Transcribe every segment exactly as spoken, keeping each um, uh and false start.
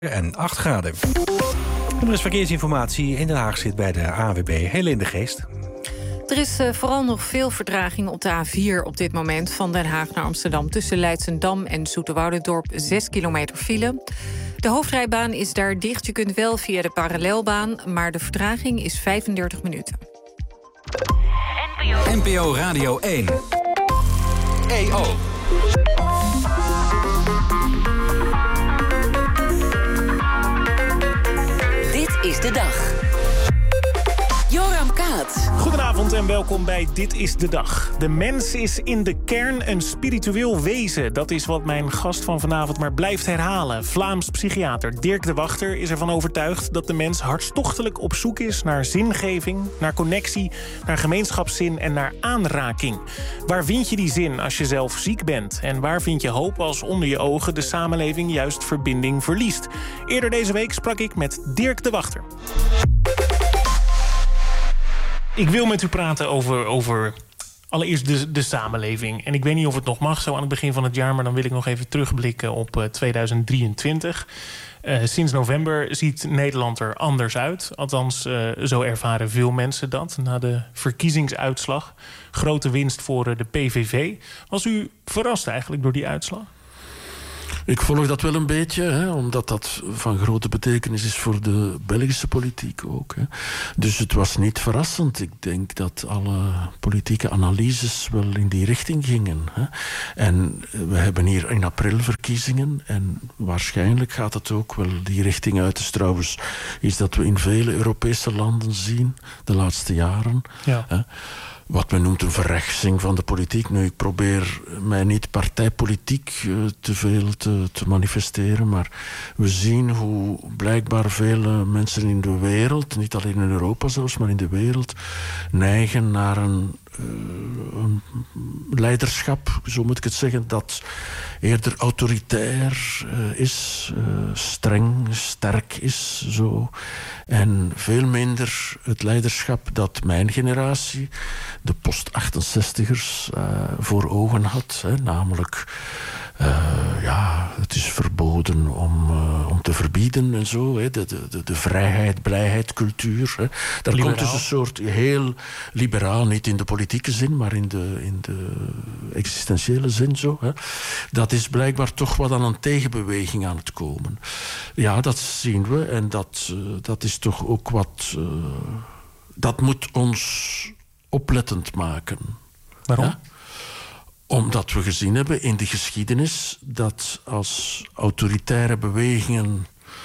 En acht graden. Er is verkeersinformatie in Den Haag zit bij de A N W B. Helene de Geest. Er is uh, vooral nog veel vertraging op de A vier op dit moment... van Den Haag naar Amsterdam tussen Leidschendam en Zoeterwoudendorp. zes kilometer file. De hoofdrijbaan is daar dicht. Je kunt wel via de parallelbaan, maar de vertraging is vijfendertig minuten. N P O Radio één. E O. Dit is de dag. Joram Kaat. Goedenavond en welkom bij Dit is de Dag. De mens is in de kern een spiritueel wezen. Dat is wat mijn gast van vanavond maar blijft herhalen. Vlaams psychiater Dirk de Wachter is ervan overtuigd... dat de mens hartstochtelijk op zoek is naar zingeving... naar connectie, naar gemeenschapszin en naar aanraking. Waar vind je die zin als je zelf ziek bent? En waar vind je hoop als onder je ogen de samenleving juist verbinding verliest? Eerder deze week sprak ik met Dirk de Wachter. Ik wil met u praten over, over allereerst de, de samenleving. En ik weet niet of het nog mag zo aan het begin van het jaar... maar dan wil ik nog even terugblikken op uh, tweeduizend drieëntwintig. Uh, sinds november ziet Nederland er anders uit. Althans, uh, zo ervaren veel mensen dat. Na de verkiezingsuitslag. Grote winst voor uh, de P V V. Was u verrast eigenlijk door die uitslag? Ik volg dat wel een beetje, hè, omdat dat van grote betekenis is voor de Belgische politiek ook. Hè. Dus het was niet verrassend. Ik denk dat alle politieke analyses wel in die richting gingen. Hè. En we hebben hier in april verkiezingen en waarschijnlijk gaat het ook wel die richting uit. Dus trouwens is dat we in vele Europese landen zien de laatste jaren. Ja. Hè. Wat men noemt een verrechtsing van de politiek. Nu, ik probeer mij niet partijpolitiek uh, te veel te, te manifesteren, maar we zien hoe blijkbaar vele mensen in de wereld, niet alleen in Europa zelfs, maar in de wereld, neigen naar een, uh, een leiderschap, zo moet ik het zeggen, dat eerder autoritair uh, is, uh, streng, sterk is, zo. En veel minder het leiderschap dat mijn generatie, de post-achtenzestigers, uh, voor ogen had. Hè, namelijk, uh, ja, het is verboden om, uh, om te verbieden en zo. Hè, de, de, de vrijheid, blijheid, cultuur. Hè. Daar liberaal. komt dus een soort heel liberaal, niet in de politieke zin, maar in de, in de existentiële zin zo. Hè. Dat is blijkbaar toch wat aan een tegenbeweging aan het komen. Ja, dat zien we en dat, uh, dat is toch ook wat... Uh, dat moet ons oplettend maken. Waarom? Ja? Omdat we gezien hebben in de geschiedenis dat als autoritaire bewegingen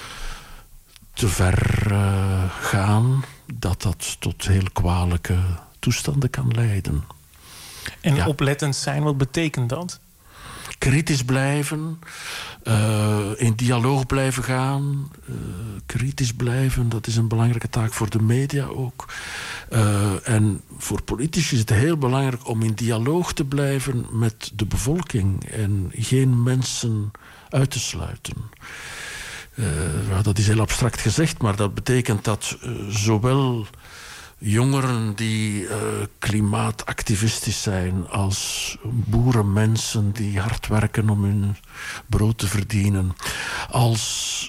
te ver uh, gaan, dat dat tot heel kwalijke toestanden kan leiden. En ja. oplettend zijn, wat betekent dat? Kritisch blijven, uh, in dialoog blijven gaan, uh, kritisch blijven, dat is een belangrijke taak voor de media ook. Uh, en voor politici is het heel belangrijk om in dialoog te blijven met de bevolking en geen mensen uit te sluiten. Uh, nou, dat is heel abstract gezegd, maar dat betekent dat uh, zowel jongeren die uh, klimaatactivistisch zijn als boerenmensen die hard werken om hun brood te verdienen, als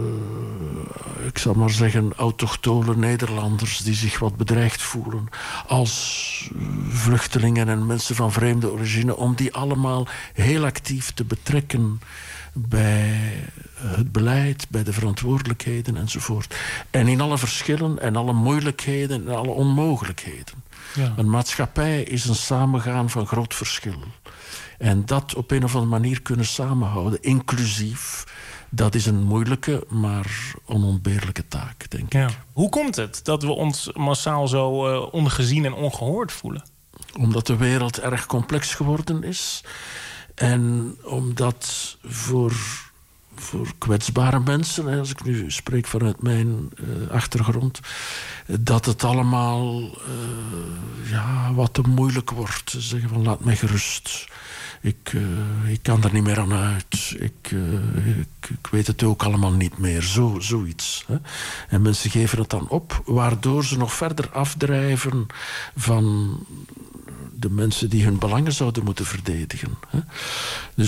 uh, ik zal maar zeggen autochtone Nederlanders die zich wat bedreigd voelen, als uh, vluchtelingen en mensen van vreemde origine, om die allemaal heel actief te betrekken bij het beleid, bij de verantwoordelijkheden enzovoort. En in alle verschillen en alle moeilijkheden en alle onmogelijkheden. Ja. Een maatschappij is een samengaan van groot verschil. En dat op een of andere manier kunnen samenhouden, inclusief, dat is een moeilijke, maar onontbeerlijke taak, denk ja. ik. Hoe komt het dat we ons massaal zo uh, ongezien en ongehoord voelen? Omdat de wereld erg complex geworden is. En omdat voor, voor kwetsbare mensen, als ik nu spreek vanuit mijn uh, achtergrond, dat het allemaal uh, ja, wat te moeilijk wordt. Ze zeggen van laat mij gerust. Ik, uh, ik kan er niet meer aan uit. Ik, uh, ik, ik weet het ook allemaal niet meer. Zo, zoiets. Hè. En mensen geven het dan op, waardoor ze nog verder afdrijven van de mensen die hun belangen zouden moeten verdedigen. Hè. Dus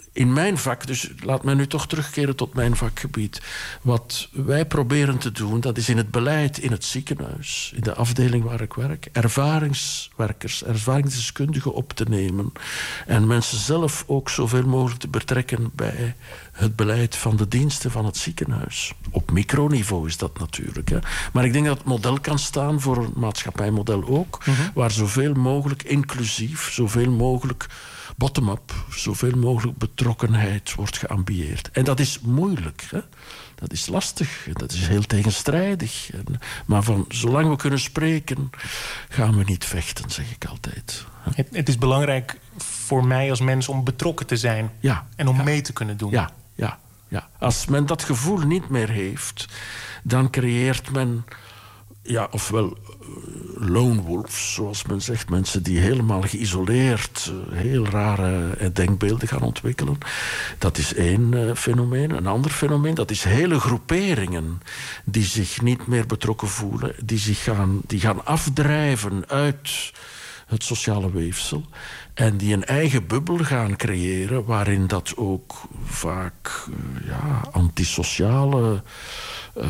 in mijn vak, dus laat me nu toch terugkeren tot mijn vakgebied. Wat wij proberen te doen, dat is in het beleid in het ziekenhuis, in de afdeling waar ik werk, ervaringswerkers, ervaringsdeskundigen op te nemen en mensen zelf ook zoveel mogelijk te betrekken bij het beleid van de diensten van het ziekenhuis. Op microniveau is dat natuurlijk. Hè. Maar ik denk dat het model kan staan voor een maatschappijmodel ook, mm-hmm. waar zoveel mogelijk inclusief, zoveel mogelijk bottom-up, zoveel mogelijk betrokkenheid wordt geambieerd. En dat is moeilijk. Hè? Dat is lastig. Dat is heel tegenstrijdig. En, maar van, zolang we kunnen spreken, gaan we niet vechten, zeg ik altijd. Het, het is belangrijk voor mij als mens om betrokken te zijn. Ja, en om ja. mee te kunnen doen. Ja, ja, ja. Als men dat gevoel niet meer heeft, dan creëert men, ja, ofwel lone wolves, zoals men zegt. Mensen die helemaal geïsoleerd heel rare denkbeelden gaan ontwikkelen. Dat is één uh, fenomeen. Een ander fenomeen, dat is hele groeperingen die zich niet meer betrokken voelen. Die zich gaan, die gaan afdrijven uit het sociale weefsel. En die een eigen bubbel gaan creëren waarin dat ook vaak uh, ja, antisociale uh,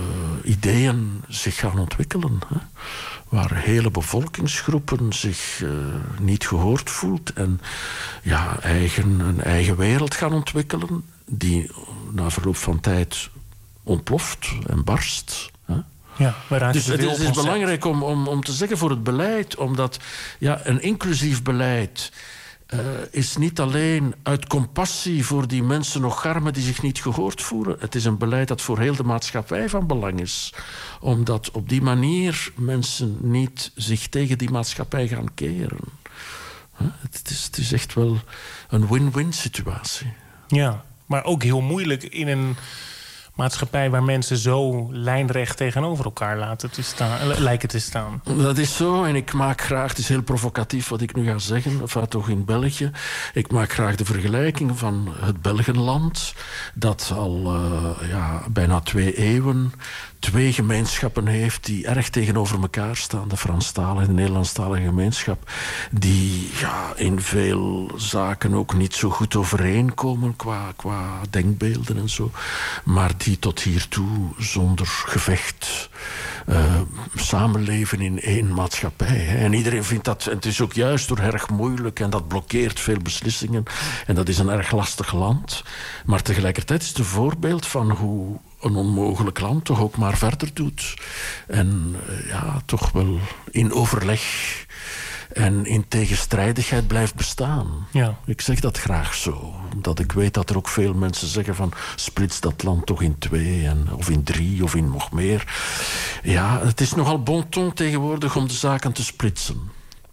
ideeën zich gaan ontwikkelen. Hè? Waar hele bevolkingsgroepen zich uh, niet gehoord voelt en ja, eigen, een eigen wereld gaan ontwikkelen die na verloop van tijd ontploft en barst. Hè? Ja, dus het is, het is belangrijk om, om, om te zeggen voor het beleid, omdat ja, een inclusief beleid uh, is niet alleen uit compassie voor die mensen nog garmen die zich niet gehoord voelen. Het is een beleid dat voor heel de maatschappij van belang is. Omdat op die manier mensen niet zich tegen die maatschappij gaan keren. Huh? Het is, het is echt wel een win-win situatie. Ja, maar ook heel moeilijk in een maatschappij waar mensen zo lijnrecht tegenover elkaar laten te staan, lijken te staan. Dat is zo en ik maak graag, het is heel provocatief wat ik nu ga zeggen, enfin toch in België, ik maak graag de vergelijking van het Belgenland, dat al uh, ja, bijna twee eeuwen twee gemeenschappen heeft die erg tegenover elkaar staan. De Franstalige en de Nederlandstalige gemeenschap. Die ja, in veel zaken ook niet zo goed overeenkomen qua, qua denkbeelden en zo. Maar die tot hiertoe zonder gevecht uh, samenleven in één maatschappij. Hè. En iedereen vindt dat, en het is ook juist door erg moeilijk en dat blokkeert veel beslissingen. En dat is een erg lastig land. Maar tegelijkertijd is het een voorbeeld van hoe een onmogelijk land toch ook maar verder doet. En uh, ja, toch wel in overleg en in tegenstrijdigheid blijft bestaan. Ja. Ik zeg dat graag zo. Omdat ik weet dat er ook veel mensen zeggen van splits dat land toch in twee, en, of in drie, of in nog meer. Ja, het is nogal bon ton tegenwoordig om de zaken te splitsen.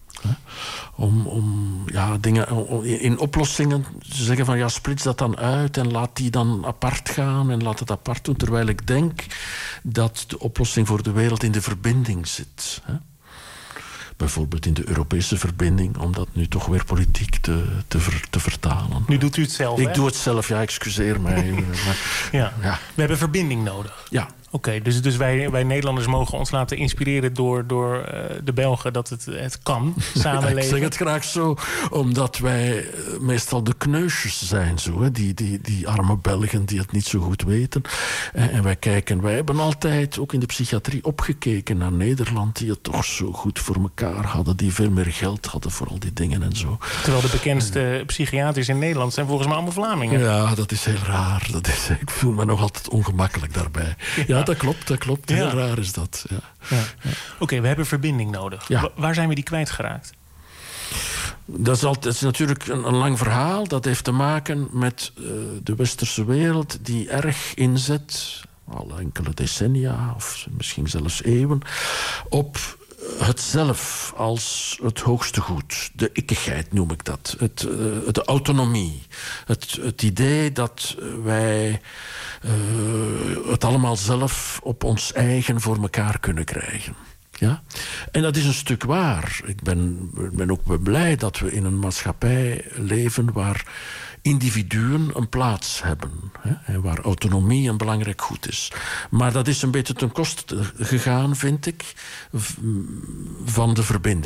Om, om ja, dingen om, in oplossingen te zeggen van ja, splits dat dan uit en laat die dan apart gaan en laat het apart doen. Terwijl ik denk dat de oplossing voor de wereld in de verbinding zit. Hè? Bijvoorbeeld in de Europese verbinding, om dat nu toch weer politiek te, te, ver, te vertalen. Nu doet u het zelf, Ik hè? doe het zelf, ja, excuseer mij. maar, ja. Ja. We hebben verbinding nodig. Ja. Oké, okay, dus, dus wij, wij Nederlanders mogen ons laten inspireren door, door uh, de Belgen dat het, het kan, samenleven. Ik zeg het graag zo, omdat wij meestal de kneusjes zijn, zo, hè? Die, die, die arme Belgen die het niet zo goed weten. En, en wij kijken, wij hebben altijd, ook in de psychiatrie, opgekeken naar Nederland, die het toch zo goed voor elkaar hadden, die veel meer geld hadden voor al die dingen en zo. Terwijl de bekendste psychiaters in Nederland zijn volgens mij allemaal Vlamingen. Ja, dat is heel raar. Dat is, ik voel me nog altijd ongemakkelijk daarbij. Ja. Ja, dat klopt, dat klopt. Heel ja. raar is dat. Ja. Ja. Ja. Oké, okay, we hebben verbinding nodig. Ja. Wa- waar zijn we die kwijtgeraakt? Dat is, altijd, dat is natuurlijk een, een lang verhaal. Dat heeft te maken met uh, de westerse wereld die erg inzet, al enkele decennia of misschien zelfs eeuwen, op het zelf als het hoogste goed. De ikkigheid noem ik dat. Het, uh, de autonomie. Het, het idee dat wij uh, het allemaal zelf op ons eigen voor elkaar kunnen krijgen. Ja? En dat is een stuk waar. Ik ben, ben ook blij dat we in een maatschappij leven waar individuen een plaats hebben. Hè, en waar autonomie een belangrijk goed is. Maar dat is een beetje ten koste gegaan, vind ik, van de verbinding.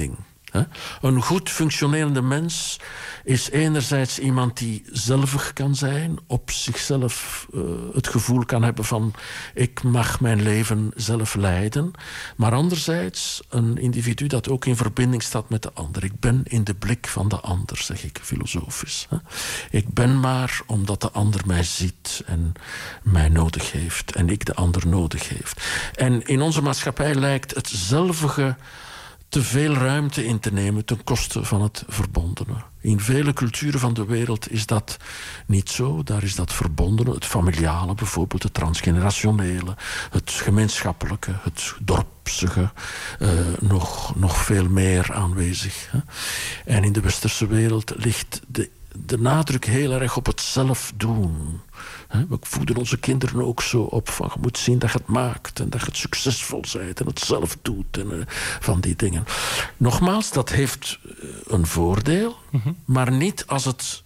Een goed functionerende mens is enerzijds iemand die zelvig kan zijn, op zichzelf uh, het gevoel kan hebben van ik mag mijn leven zelf leiden, maar anderzijds een individu dat ook in verbinding staat met de ander. Ik ben in de blik van de ander, zeg ik filosofisch. Hè? Ik ben maar omdat de ander mij ziet en mij nodig heeft en ik de ander nodig heeft. En in onze maatschappij lijkt het zelvige te veel ruimte in te nemen ten koste van het verbondene. In vele culturen van de wereld is dat niet zo. Daar is dat verbondene, het familiale bijvoorbeeld, het transgenerationele, het gemeenschappelijke, het dorpsige, uh, nog, nog veel meer aanwezig. Hè. En in de westerse wereld ligt de, de nadruk heel erg op het zelf doen. We voeden onze kinderen ook zo op van je moet zien dat je het maakt en dat je het succesvol bent en het zelf doet en uh, van die dingen. Nogmaals, dat heeft uh, een voordeel, mm-hmm. maar niet als het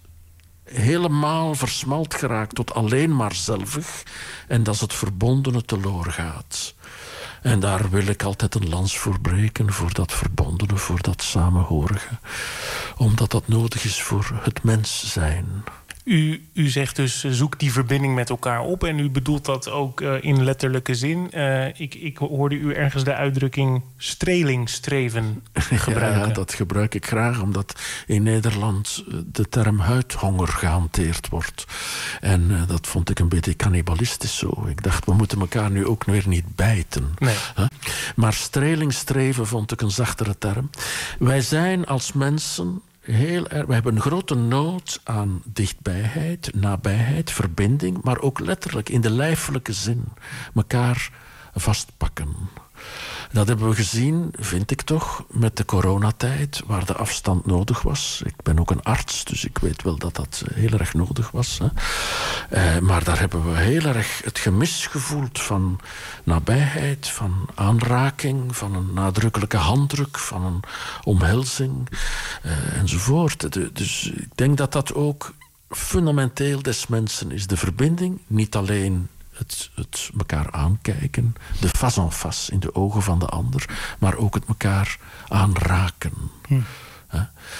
helemaal versmalt geraakt tot alleen maar zelvig en dat het verbondene teloor gaat. En daar wil ik altijd een lans voor breken, voor dat verbondene, voor dat samenhorige. Omdat dat nodig is voor het mens zijn. U, u zegt dus, zoek die verbinding met elkaar op. En u bedoelt dat ook uh, in letterlijke zin. Uh, ik, ik hoorde u ergens de uitdrukking strelingstreven gebruiken. Ja, ja, dat gebruik ik graag, omdat in Nederland de term huidhonger gehanteerd wordt. En uh, dat vond ik een beetje cannibalistisch zo. Ik dacht, we moeten elkaar nu ook weer niet bijten. Nee. Huh? Maar strelingstreven vond ik een zachtere term. Wij zijn als mensen heel erg, we hebben een grote nood aan dichtbijheid, nabijheid, verbinding, maar ook letterlijk in de lijfelijke zin elkaar vastpakken. Dat hebben we gezien, vind ik toch, met de coronatijd, waar de afstand nodig was. Ik ben ook een arts, dus ik weet wel dat dat heel erg nodig was. Hè. Eh, maar daar hebben we heel erg het gemis gevoeld van nabijheid, van aanraking, van een nadrukkelijke handdruk, van een omhelzing, eh, enzovoort. De, dus ik denk dat dat ook fundamenteel des mensen is. De verbinding, niet alleen Het, het elkaar aankijken, de face en face in de ogen van de ander, maar ook het elkaar aanraken. Hm. Uh,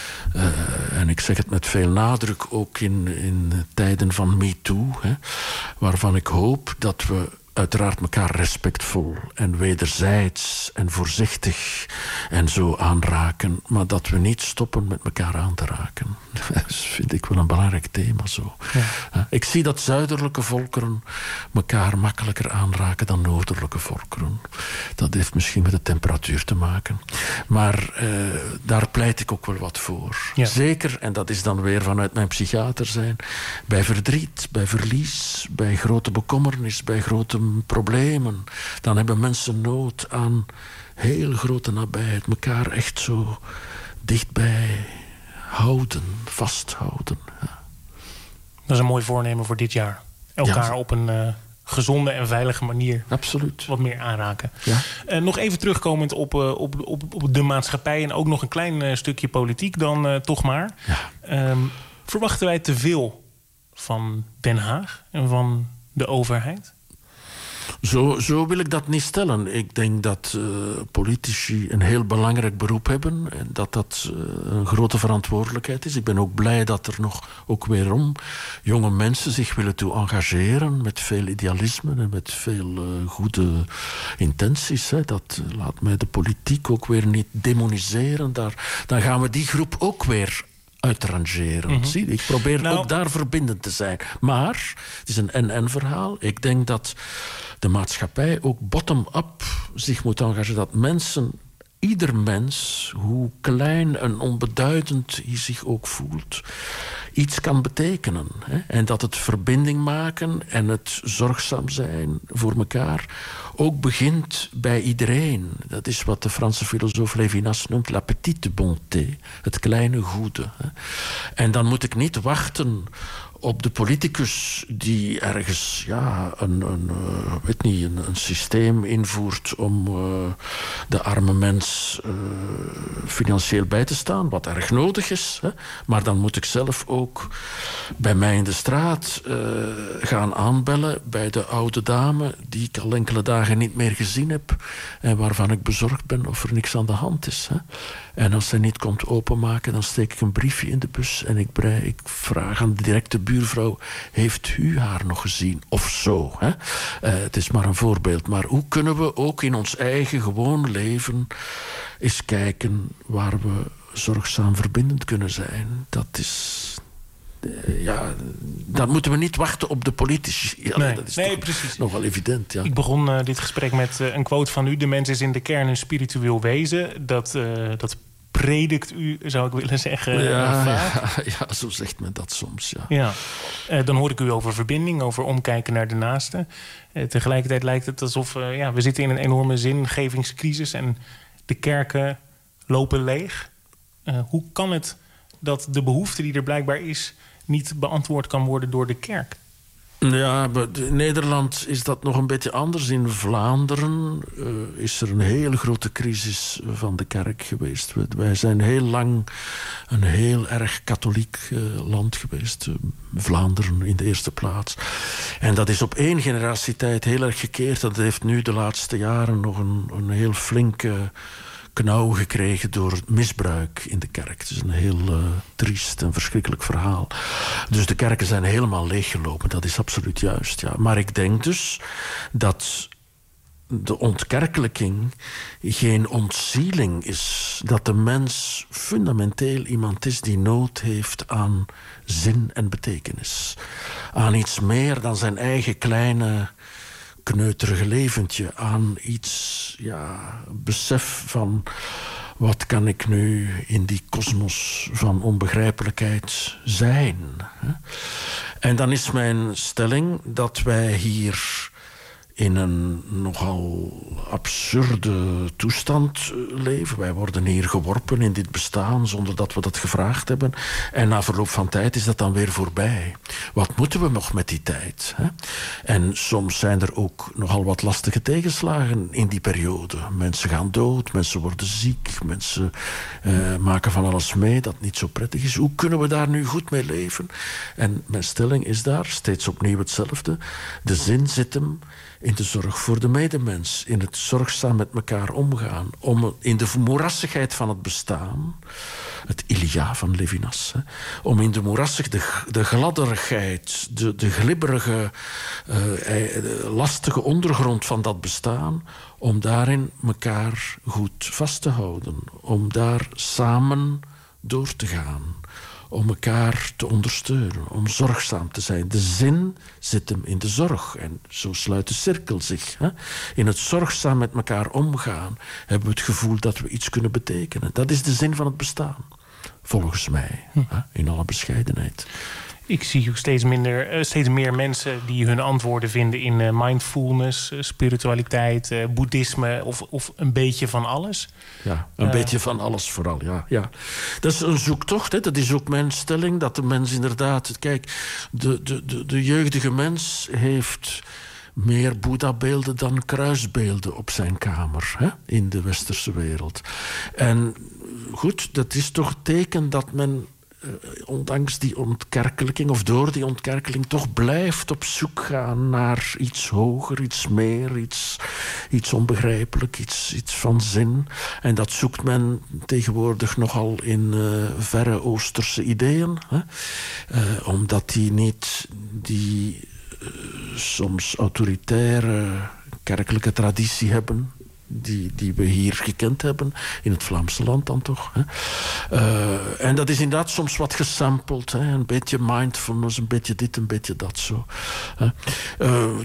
uh, en ik zeg het met veel nadruk, ook in, in tijden van MeToo, hè, waarvan ik hoop dat we uiteraard elkaar respectvol en wederzijds en voorzichtig en zo aanraken, maar dat we niet stoppen met elkaar aan te raken. Dat vind ik wel een belangrijk thema zo. Ja. Ik zie dat zuidelijke volkeren elkaar makkelijker aanraken dan noordelijke volkeren. Dat heeft misschien met de temperatuur te maken. Maar uh, daar pleit ik ook wel wat voor. Ja. Zeker, en dat is dan weer vanuit mijn psychiater zijn, bij verdriet, bij verlies, bij grote bekommernis, bij grote problemen, dan hebben mensen nood aan heel grote nabijheid, elkaar echt zo dichtbij houden, vasthouden. Ja. Dat is een mooi voornemen voor dit jaar. Elkaar ja. op een uh, gezonde en veilige manier Absoluut. wat meer aanraken. Ja. Uh, nog even terugkomend op, uh, op, op, op de maatschappij en ook nog een klein uh, stukje politiek dan uh, toch maar. Ja. Um, verwachten wij te veel van Den Haag en van de overheid? Zo, zo wil ik dat niet stellen. Ik denk dat uh, politici een heel belangrijk beroep hebben en dat dat uh, een grote verantwoordelijkheid is. Ik ben ook blij dat er nog ook weerom jonge mensen zich willen toe engageren met veel idealisme en met veel uh, goede intenties. Hè. Dat uh, laat mij de politiek ook weer niet demoniseren. Daar, dan gaan we die groep ook weer uitrangeren. Mm-hmm. Zie, ik probeer nou, ook daar verbindend te zijn. Maar het is een en-en verhaal. Ik denk dat de maatschappij ook bottom-up zich moet engageren. Dat mensen, ieder mens, hoe klein en onbeduidend hij zich ook voelt, iets kan betekenen. Hè? En dat het verbinding maken en het zorgzaam zijn voor elkaar ook begint bij iedereen. Dat is wat de Franse filosoof Lévinas noemt la petite bonté, het kleine goede. Hè? En dan moet ik niet wachten op de politicus die ergens ja, een, een, uh, weet niet, een, een systeem invoert om uh, de arme mens uh, financieel bij te staan, wat erg nodig is. Hè. Maar dan moet ik zelf ook bij mij in de straat uh, gaan aanbellen bij de oude dame die ik al enkele dagen niet meer gezien heb en waarvan ik bezorgd ben of er niks aan de hand is. Hè. En als zij niet komt openmaken, dan steek ik een briefje in de bus en ik, brei, ik vraag aan de directe buurvrouw, heeft u haar nog gezien? Of zo. Hè? Uh, het is maar een voorbeeld. Maar hoe kunnen we ook in ons eigen gewoon leven eens kijken waar we zorgzaam verbindend kunnen zijn? Dat is... Uh, ja, dan moeten we niet wachten op de politici. Ja, nee, dat is nee, toch precies. nog wel evident. Ja. Ik begon uh, dit gesprek met uh, een quote van u. De mens is in de kern een spiritueel wezen. Dat, uh, dat predikt u, zou ik willen zeggen. Ja, uh, ja, ja, zo zegt men dat soms. Ja. Ja. Uh, dan hoor ik u over verbinding, over omkijken naar de naaste. Uh, tegelijkertijd lijkt het alsof uh, ja, we zitten in een enorme zingevingscrisis en de kerken lopen leeg. Uh, hoe kan het dat de behoefte die er blijkbaar is niet beantwoord kan worden door de kerk? Ja, in Nederland is dat nog een beetje anders. In Vlaanderen uh, is er een hele grote crisis van de kerk geweest. Wij zijn heel lang een heel erg katholiek uh, land geweest. Uh, Vlaanderen in de eerste plaats. En dat is op één generatie tijd heel erg gekeerd. Dat heeft nu de laatste jaren nog een, een heel flinke knauw gekregen door misbruik in de kerk. Het is een heel uh, triest en verschrikkelijk verhaal. Dus de kerken zijn helemaal leeggelopen. Dat is absoluut juist, ja. Maar ik denk dus dat de ontkerkelijking geen ontzieling is. Dat de mens fundamenteel iemand is die nood heeft aan zin en betekenis. Aan iets meer dan zijn eigen kleine kneuterige leventje, aan iets, ja, besef van wat kan ik nu in die kosmos van onbegrijpelijkheid zijn. En dan is mijn stelling dat wij hier in een nogal absurde toestand leven. Wij worden hier geworpen in dit bestaan zonder dat we dat gevraagd hebben. En na verloop van tijd is dat dan weer voorbij. Wat moeten we nog met die tijd? Hè? En soms zijn er ook nogal wat lastige tegenslagen in die periode. Mensen gaan dood, mensen worden ziek, mensen uh, maken van alles mee dat niet zo prettig is. Hoe kunnen we daar nu goed mee leven? En mijn stelling is daar steeds opnieuw hetzelfde. De zin zit hem in de zorg voor de medemens, in het zorgzaam met elkaar omgaan, om in de moerassigheid van het bestaan, het Ilia van Levinas, hè, om in de moerassig, de, de gladderigheid, de, de glibberige, uh, lastige ondergrond van dat bestaan, om daarin elkaar goed vast te houden, om daar samen door te gaan, om elkaar te ondersteunen, om zorgzaam te zijn. De zin zit hem in de zorg. En zo sluit de cirkel zich. Hè? In het zorgzaam met elkaar omgaan hebben we het gevoel dat we iets kunnen betekenen. Dat is de zin van het bestaan. Volgens mij. Hm. Hè? In alle bescheidenheid. Ik zie ook steeds, minder, uh, steeds meer mensen die hun antwoorden vinden in uh, mindfulness, uh, spiritualiteit, uh, boeddhisme of, of een beetje van alles. Ja, een uh, beetje van alles vooral, ja, ja. Dat is een zoektocht, hè. Dat is ook mijn stelling, dat de mens inderdaad... Kijk, de, de, de, de jeugdige mens heeft meer Boeddha-beelden dan kruisbeelden op zijn kamer, hè, in de westerse wereld. En goed, dat is toch het teken dat men, ondanks die ontkerkelijking, of door die ontkerkeling, toch blijft op zoek gaan naar iets hoger, iets meer, iets, iets onbegrijpelijk, iets, iets van zin. En dat zoekt men tegenwoordig nogal in uh, verre Oosterse ideeën. Hè? Uh, omdat die niet die uh, soms autoritaire kerkelijke traditie hebben, Die, die we hier gekend hebben, in het Vlaamse land dan toch. Hè. Uh, en dat is inderdaad soms wat gesampled. Hè. Een beetje mindfulness, een beetje dit, een beetje dat zo. Uh,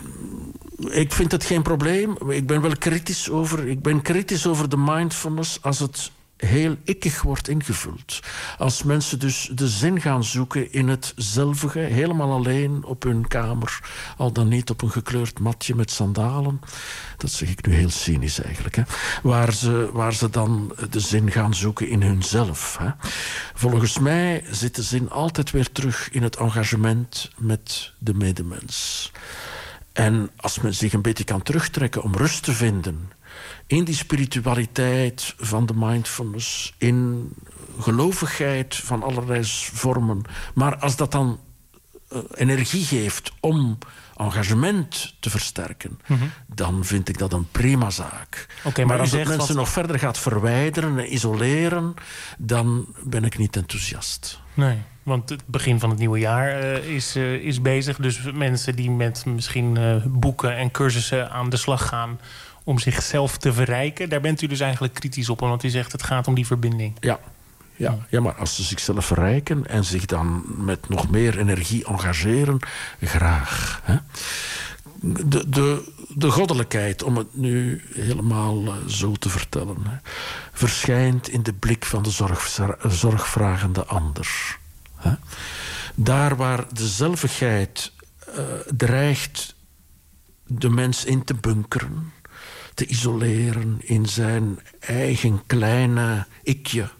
ik vind het geen probleem. Ik ben wel kritisch over, ik ben kritisch over de mindfulness als het heel ikkig wordt ingevuld. Als mensen dus de zin gaan zoeken in het zelvige, helemaal alleen op hun kamer, al dan niet op een gekleurd matje met sandalen, dat zeg ik nu heel cynisch eigenlijk, hè, waar, ze, waar ze dan de zin gaan zoeken in hunzelf. Hè. Volgens mij zit de zin altijd weer terug in het engagement met de medemens. En als men zich een beetje kan terugtrekken om rust te vinden in die spiritualiteit van de mindfulness, in gelovigheid van allerlei vormen, maar als dat dan uh, energie geeft om engagement te versterken, mm-hmm. dan vind ik dat een prima zaak. Okay, maar, maar als het mensen wat... nog verder gaat verwijderen en isoleren, dan ben ik niet enthousiast. Nee, want het begin van het nieuwe jaar uh, is, uh, is bezig. Dus mensen die met misschien uh, boeken en cursussen aan de slag gaan om zichzelf te verrijken, daar bent u dus eigenlijk kritisch op, want u zegt het gaat om die verbinding. Ja. Ja, ja, maar als ze zichzelf verrijken en zich dan met nog meer energie engageren, graag. Hè? De, de, de goddelijkheid, om het nu helemaal uh, zo te vertellen, hè, verschijnt in de blik van de zorg, zorgvragende ander. Hè? Daar waar de zelvigheid uh, dreigt de mens in te bunkeren, te isoleren in zijn eigen kleine ikje,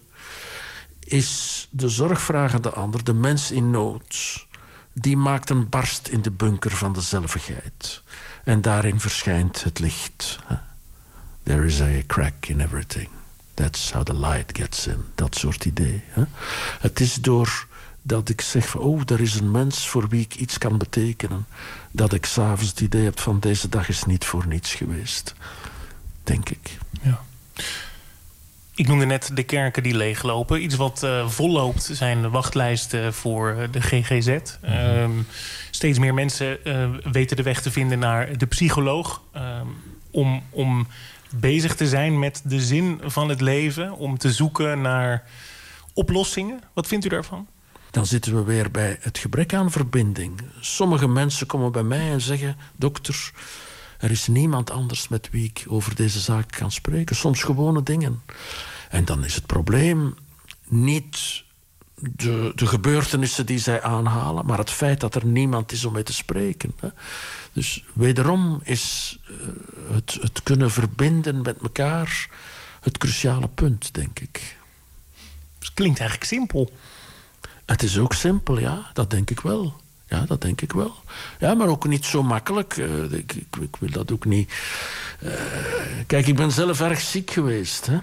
is de zorgvragende ander, de mens in nood, die maakt een barst in de bunker van de zelvigheid. En daarin verschijnt het licht. There is a crack in everything. That's how the light gets in. Dat soort idee. Het is door dat ik zeg van, oh, er is een mens voor wie ik iets kan betekenen, dat ik 's avonds het idee heb van, deze dag is niet voor niets geweest. Denk ik. Ja. Ik noemde net de kerken die leeglopen. Iets wat uh, volloopt zijn de wachtlijsten voor de G G Z. Mm-hmm. Um, steeds meer mensen uh, weten de weg te vinden naar de psycholoog. Um, om, om bezig te zijn met de zin van het leven. Om te zoeken naar oplossingen. Wat vindt u daarvan? Dan zitten we weer bij het gebrek aan verbinding. Sommige mensen komen bij mij en zeggen, dokter, er is niemand anders met wie ik over deze zaak kan spreken. Soms gewone dingen. En dan is het probleem niet de, de gebeurtenissen die zij aanhalen, maar het feit dat er niemand is om mee te spreken. Hè. Dus wederom is uh, het, het kunnen verbinden met elkaar het cruciale punt, denk ik. Het klinkt eigenlijk simpel. Het is ook simpel, ja. Dat denk ik wel. Ja, dat denk ik wel. Ja, maar ook niet zo makkelijk. Uh, ik, ik, ik wil dat ook niet. Uh, kijk, ik ben zelf erg ziek geweest. Hè?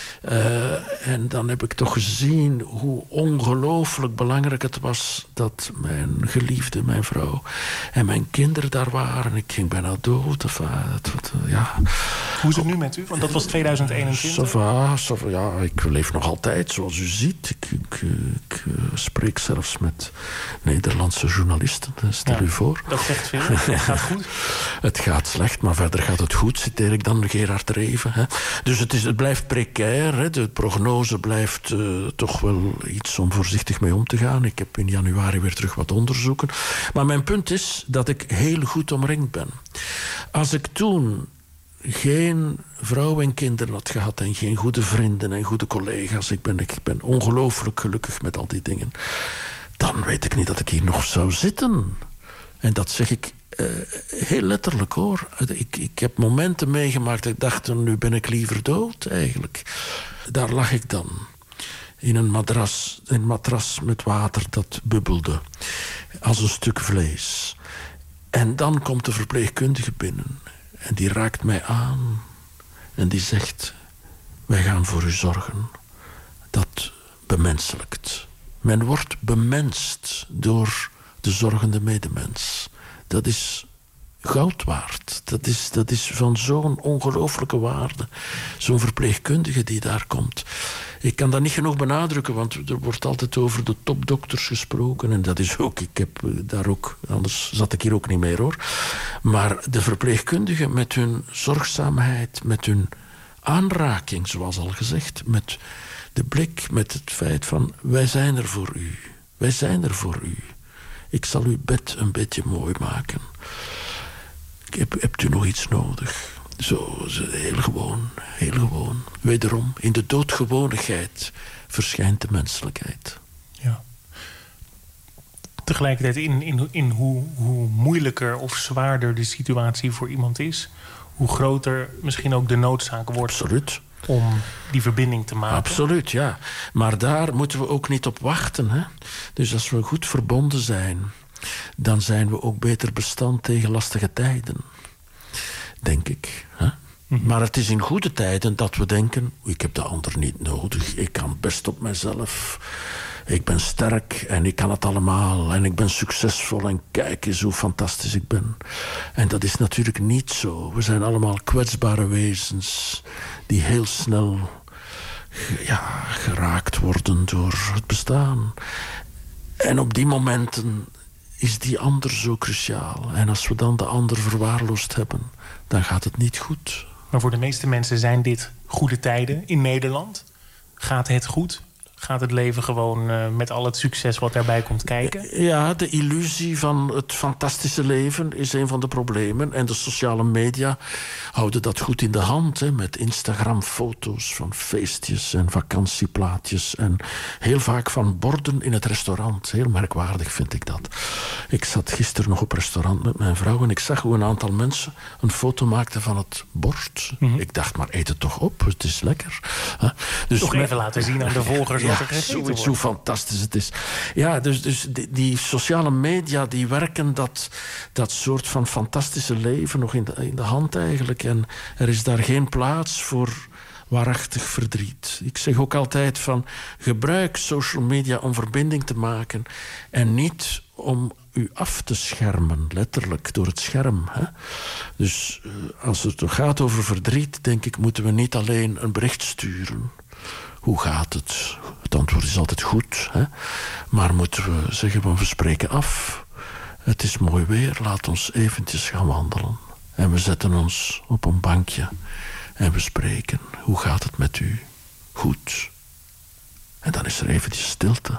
Uh, en dan heb ik toch gezien hoe ongelooflijk belangrijk het was dat mijn geliefde, mijn vrouw en mijn kinderen daar waren. Ik ging bijna dood. Of, uh, het, wat, uh, ja. Hoe is het nu met u? Want dat was tweeduizend eenentwintig. Sava, sava, ja, ik leef nog altijd, zoals u ziet. Ik, ik, ik uh, spreek zelfs met Nederlandse journalisten. Stel ja, u voor. Dat zegt veel. Het gaat goed. Het gaat slecht, maar verder gaat het goed, citeer ik dan Gerard Reven. Hè. Dus het, is, het blijft precair. Hè. De prognose blijft uh, toch wel iets om voorzichtig mee om te gaan. Ik heb in januari weer terug wat onderzoeken. Maar mijn punt is dat ik heel goed omringd ben. Als ik toen geen vrouw en kinderen had gehad en geen goede vrienden en goede collega's, ik ben, ik ben ongelooflijk gelukkig met al die dingen, dan weet ik niet dat ik hier nog zou zitten. En dat zeg ik uh, heel letterlijk, hoor. Ik, ik heb momenten meegemaakt dat ik dacht, nu ben ik liever dood, eigenlijk. Daar lag ik dan. In een matras, een matras met water dat bubbelde. Als een stuk vlees. En dan komt de verpleegkundige binnen. En die raakt mij aan. En die zegt, wij gaan voor u zorgen. Dat bemenselijkt. Men wordt bemenst door de zorgende medemens. Dat is goud waard. Dat is, dat is van zo'n ongelooflijke waarde. Zo'n verpleegkundige die daar komt. Ik kan dat niet genoeg benadrukken, want er wordt altijd over de topdokters gesproken. En dat is ook, ik heb daar ook, anders zat ik hier ook niet meer, hoor. Maar de verpleegkundigen met hun zorgzaamheid, met hun aanraking, zoals al gezegd, met de blik, met het feit van, wij zijn er voor u. Wij zijn er voor u. Ik zal uw bed een beetje mooi maken. Heb, hebt u nog iets nodig? Zo, heel gewoon, heel gewoon. Wederom, in de doodgewonigheid verschijnt de menselijkheid. Ja. Tegelijkertijd in, in, in hoe, hoe moeilijker of zwaarder de situatie voor iemand is, hoe groter misschien ook de noodzaak wordt. Absoluut. Om die verbinding te maken. Absoluut, ja. Maar daar moeten we ook niet op wachten. Hè? Dus als we goed verbonden zijn, dan zijn we ook beter bestand tegen lastige tijden. Denk ik. Hè? Mm-hmm. Maar het is in goede tijden dat we denken, ik heb de ander niet nodig. Ik kan best op mezelf. Ik ben sterk en ik kan het allemaal. En ik ben succesvol en kijk eens hoe fantastisch ik ben. En dat is natuurlijk niet zo. We zijn allemaal kwetsbare wezens die heel snel ja, geraakt worden door het bestaan. En op die momenten is die ander zo cruciaal. En als we dan de ander verwaarloosd hebben, dan gaat het niet goed. Maar voor de meeste mensen zijn dit goede tijden in Nederland. Gaat het goed? Gaat het leven gewoon uh, met al het succes wat daarbij komt kijken? Ja, de illusie van het fantastische leven is een van de problemen. En de sociale media houden dat goed in de hand. Hè, met Instagram-foto's van feestjes en vakantieplaatjes. En heel vaak van borden in het restaurant. Heel merkwaardig vind ik dat. Ik zat gisteren nog op restaurant met mijn vrouw en ik zag hoe een aantal mensen een foto maakten van het bord. Mm-hmm. Ik dacht, maar eet het toch op, het is lekker. Huh? Dus toch even laten zien aan de volgers. Ja, zoiets, hoe fantastisch het is. Ja, dus, dus die, die sociale media die werken dat, dat soort van fantastische leven nog in de, in de hand eigenlijk. En er is daar geen plaats voor waarachtig verdriet. Ik zeg ook altijd van, gebruik social media om verbinding te maken en niet om u af te schermen, letterlijk, door het scherm. Hè? Dus als het gaat over verdriet, denk ik, moeten we niet alleen een bericht sturen. Hoe gaat het? Het antwoord is altijd goed. Hè? Maar moeten we zeggen, we spreken af. Het is mooi weer, laat ons eventjes gaan wandelen. En we zetten ons op een bankje. En we spreken. Hoe gaat het met u? Goed. En dan is er eventjes stilte.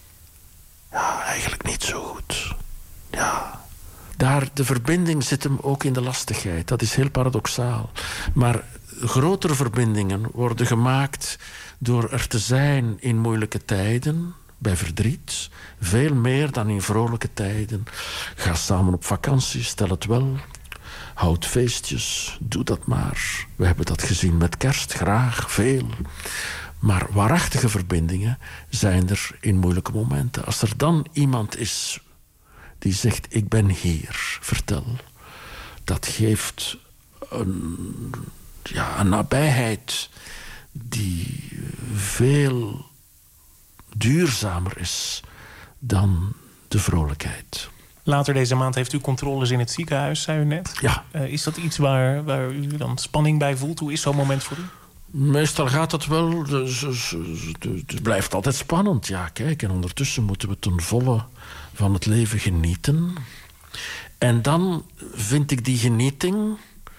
Ja, eigenlijk niet zo goed. Ja. Daar, de verbinding zit hem ook in de lastigheid. Dat is heel paradoxaal. Maar grotere verbindingen worden gemaakt door er te zijn in moeilijke tijden, bij verdriet, veel meer dan in vrolijke tijden. Ga samen op vakantie, stel het wel. Houd feestjes, doe dat maar. We hebben dat gezien met kerst, graag, veel. Maar waarachtige verbindingen zijn er in moeilijke momenten. Als er dan iemand is die zegt, ik ben hier, vertel. Dat geeft een, ja, een nabijheid die veel duurzamer is dan de vrolijkheid. Later deze maand heeft u controles in het ziekenhuis, zei u net. Ja. Uh, is dat iets waar, waar u dan spanning bij voelt? Hoe is zo'n moment voor u? Meestal gaat het wel. Dus, dus, dus, het blijft altijd spannend. Ja, kijk, en ondertussen moeten we ten volle van het leven genieten. En dan vind ik die genieting.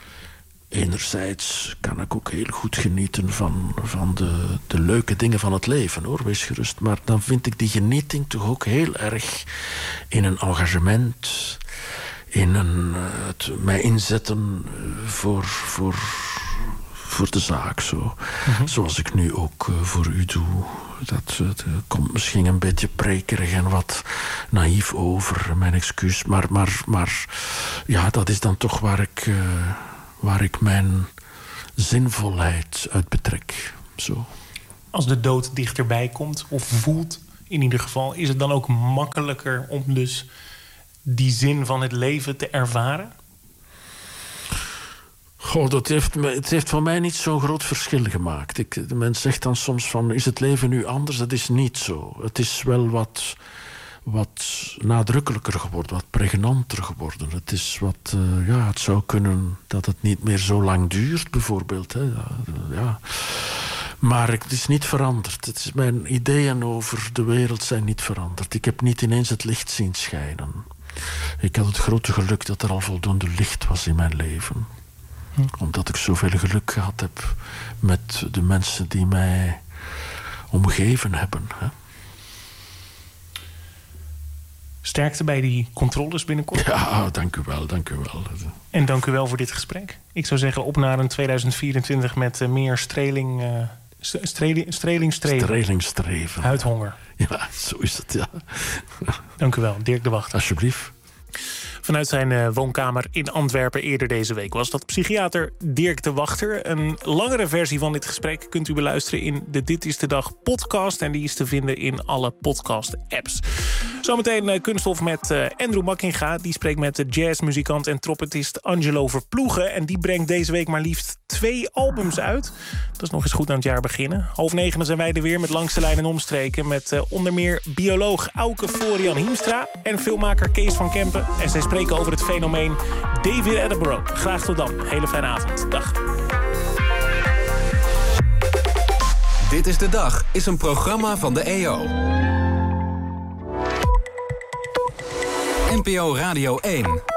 Enerzijds kan ik ook heel goed genieten van, van de, de leuke dingen van het leven, hoor, wees gerust. Maar dan vind ik die genieting toch ook heel erg in een engagement, in een, het mij inzetten voor, voor, voor de zaak, zo. Mm-hmm. Zoals ik nu ook uh, voor u doe. Dat, dat komt misschien een beetje prekerig en wat naïef over, mijn excuus. Maar, maar, maar ja, dat is dan toch waar ik... Uh, waar ik mijn zinvolheid uit betrek. Zo. Als de dood dichterbij komt, of voelt in ieder geval, is het dan ook makkelijker om dus die zin van het leven te ervaren? Goh, dat heeft, het heeft voor mij niet zo'n groot verschil gemaakt. Ik, de mens zegt dan soms van, is het leven nu anders? Dat is niet zo. Het is wel wat... wat nadrukkelijker geworden, wat pregnanter geworden. Het is wat, uh, ja, het zou kunnen dat het niet meer zo lang duurt, bijvoorbeeld. Hè. Ja. Maar het is niet veranderd. Het is, mijn ideeën over de wereld zijn niet veranderd. Ik heb niet ineens het licht zien schijnen. Ik had het grote geluk dat er al voldoende licht was in mijn leven. Hm. Omdat ik zoveel geluk gehad heb met de mensen die mij omgeven hebben, hè. Sterkte bij die controles binnenkort. Ja, dank u wel, dank u wel. En dank u wel voor dit gesprek. Ik zou zeggen op naar een tweeduizend vierentwintig met uh, meer streling, uh, streling, streling, streven. Streling, streven. Huidhonger. Ja, zo is het, ja. Dank u wel, Dirk de Wachter. Alsjeblieft. Vanuit zijn uh, woonkamer in Antwerpen eerder deze week was dat psychiater Dirk de Wachter. Een langere versie van dit gesprek kunt u beluisteren in de Dit is de Dag podcast. En die is te vinden in alle podcast-apps. Zometeen uh, kunststof met uh, Andrew Makkinga. Die spreekt met de jazzmuzikant en trompetist Angelo Verploegen. En die brengt deze week maar liefst twee albums uit. Dat is nog eens goed aan het jaar beginnen. Half negen dan zijn wij er weer met Langs de Lijn en Omstreken. Met uh, onder meer bioloog Auke Florian Hiemstra en filmmaker Kees van Kempen. En zij spreken over het fenomeen David Attenborough. Graag tot dan. Hele fijne avond. Dag. Dit is de Dag is een programma van de E O. N P O Radio één.